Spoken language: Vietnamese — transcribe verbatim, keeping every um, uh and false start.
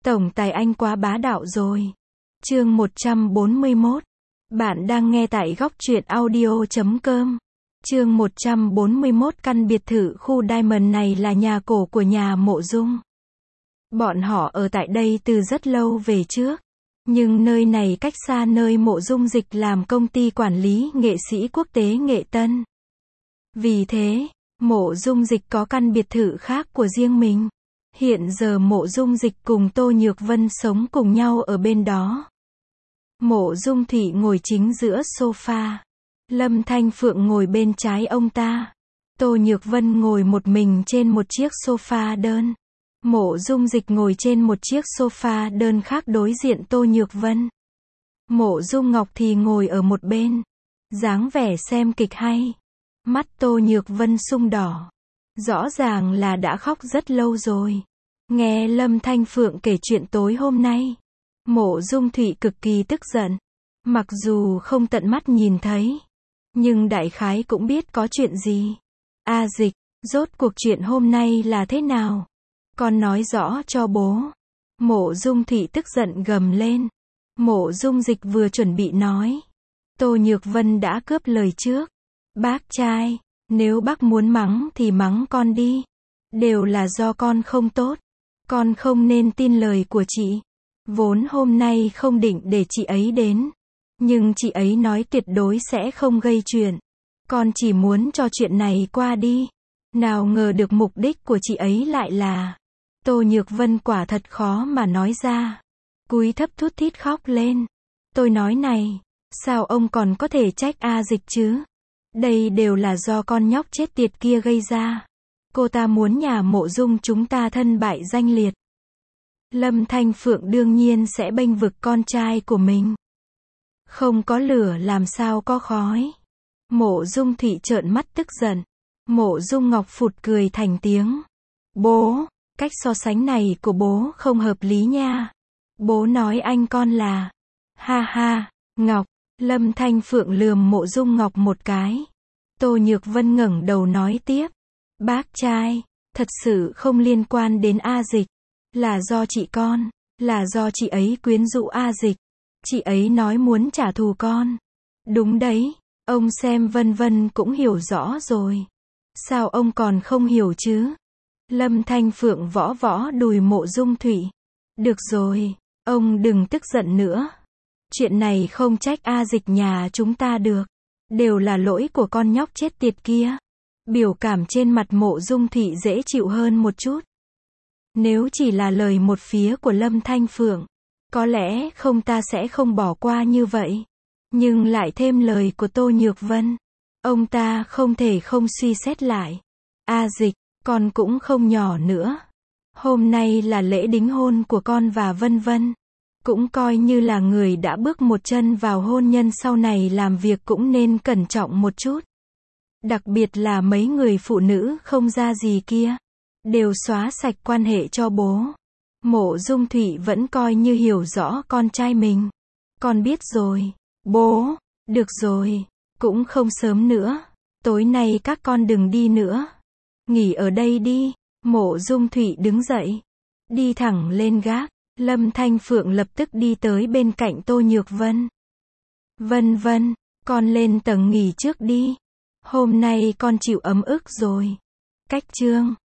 Tổng tài anh quá bá đạo rồi. Chương một trăm bốn mươi mốt. Bạn đang nghe tại góc truyện audio chấm com. Chương một trăm bốn mươi mốt. Căn biệt thự khu Diamond này là nhà cổ của nhà Mộ Dung. Bọn họ ở tại đây từ rất lâu về trước. Nhưng nơi này cách xa nơi Mộ Dung Dịch làm công ty quản lý nghệ sĩ quốc tế Nghệ Tân. Vì thế, Mộ Dung Dịch có căn biệt thự khác của riêng mình. Hiện giờ Mộ Dung Dịch cùng Tô Nhược Vân sống cùng nhau ở bên đó. Mộ Dung Thụy ngồi chính giữa sofa. Lâm Thanh Phượng ngồi bên trái ông ta. Tô Nhược Vân ngồi một mình trên một chiếc sofa đơn. Mộ Dung Dịch ngồi trên một chiếc sofa đơn khác đối diện Tô Nhược Vân. Mộ Dung Ngọc thì ngồi ở một bên, dáng vẻ xem kịch hay. Mắt Tô Nhược Vân sung đỏ. Rõ ràng là đã khóc rất lâu rồi. Nghe Lâm Thanh Phượng kể chuyện tối hôm nay, Mộ Dung Thụy cực kỳ tức giận. Mặc dù không tận mắt nhìn thấy, nhưng đại khái cũng biết có chuyện gì. A Dịch, rốt cuộc chuyện hôm nay là thế nào? Con nói rõ cho bố. Mộ Dung Thụy tức giận gầm lên. Mộ Dung Dịch vừa chuẩn bị nói, Tô Nhược Vân đã cướp lời trước. Bác trai, nếu bác muốn mắng thì mắng con đi. Đều là do con không tốt. Con không nên tin lời của chị. Vốn hôm nay không định để chị ấy đến. Nhưng chị ấy nói tuyệt đối sẽ không gây chuyện. Con chỉ muốn cho chuyện này qua đi. Nào ngờ được mục đích của chị ấy lại là... Tô Nhược Vân quả thật khó mà nói ra. Cúi thấp thút thít khóc lên. Tôi nói này, sao ông còn có thể trách A Dịch chứ? Đây đều là do con nhóc chết tiệt kia gây ra. Cô ta muốn nhà Mộ Dung chúng ta thân bại danh liệt. Lâm Thanh Phượng đương nhiên sẽ bênh vực con trai của mình. Không có lửa làm sao có khói. Mộ Dung Thụy trợn mắt tức giận. Mộ Dung Ngọc phụt cười thành tiếng. Bố, cách so sánh này của bố không hợp lý nha. Bố nói anh con là... Ha ha, Ngọc. Lâm Thanh Phượng lườm Mộ Dung Ngọc một cái. Tô Nhược Vân ngẩng đầu nói tiếp. Bác trai, thật sự không liên quan đến A Dịch. Là do chị con, là do chị ấy quyến rũ A Dịch. Chị ấy nói muốn trả thù con. Đúng đấy, ông xem Vân Vân cũng hiểu rõ rồi. Sao ông còn không hiểu chứ? Lâm Thanh Phượng võ võ đùi Mộ Dung Thụy. Được rồi, ông đừng tức giận nữa. Chuyện này không trách A Dịch nhà chúng ta được. Đều là lỗi của con nhóc chết tiệt kia. Biểu cảm trên mặt Mộ Dung Thụy dễ chịu hơn một chút. Nếu chỉ là lời một phía của Lâm Thanh Phượng, có lẽ không ta sẽ không bỏ qua như vậy. Nhưng lại thêm lời của Tô Nhược Vân, ông ta không thể không suy xét lại. A Dịch, con cũng không nhỏ nữa. Hôm nay là lễ đính hôn của con và Vân Vân. Cũng coi như là người đã bước một chân vào hôn nhân, sau này làm việc cũng nên cẩn trọng một chút. Đặc biệt là mấy người phụ nữ không ra gì kia. Đều xóa sạch quan hệ cho bố. Mộ Dung Thụy vẫn coi như hiểu rõ con trai mình. Con biết rồi, bố. Được rồi, cũng không sớm nữa. Tối nay các con đừng đi nữa. Nghỉ ở đây đi. Mộ Dung Thụy đứng dậy, đi thẳng lên gác. Lâm Thanh Phượng lập tức đi tới bên cạnh Tô Nhược Vân. Vân Vân, con lên tầng nghỉ trước đi. Hôm nay con chịu ấm ức rồi. Cách chương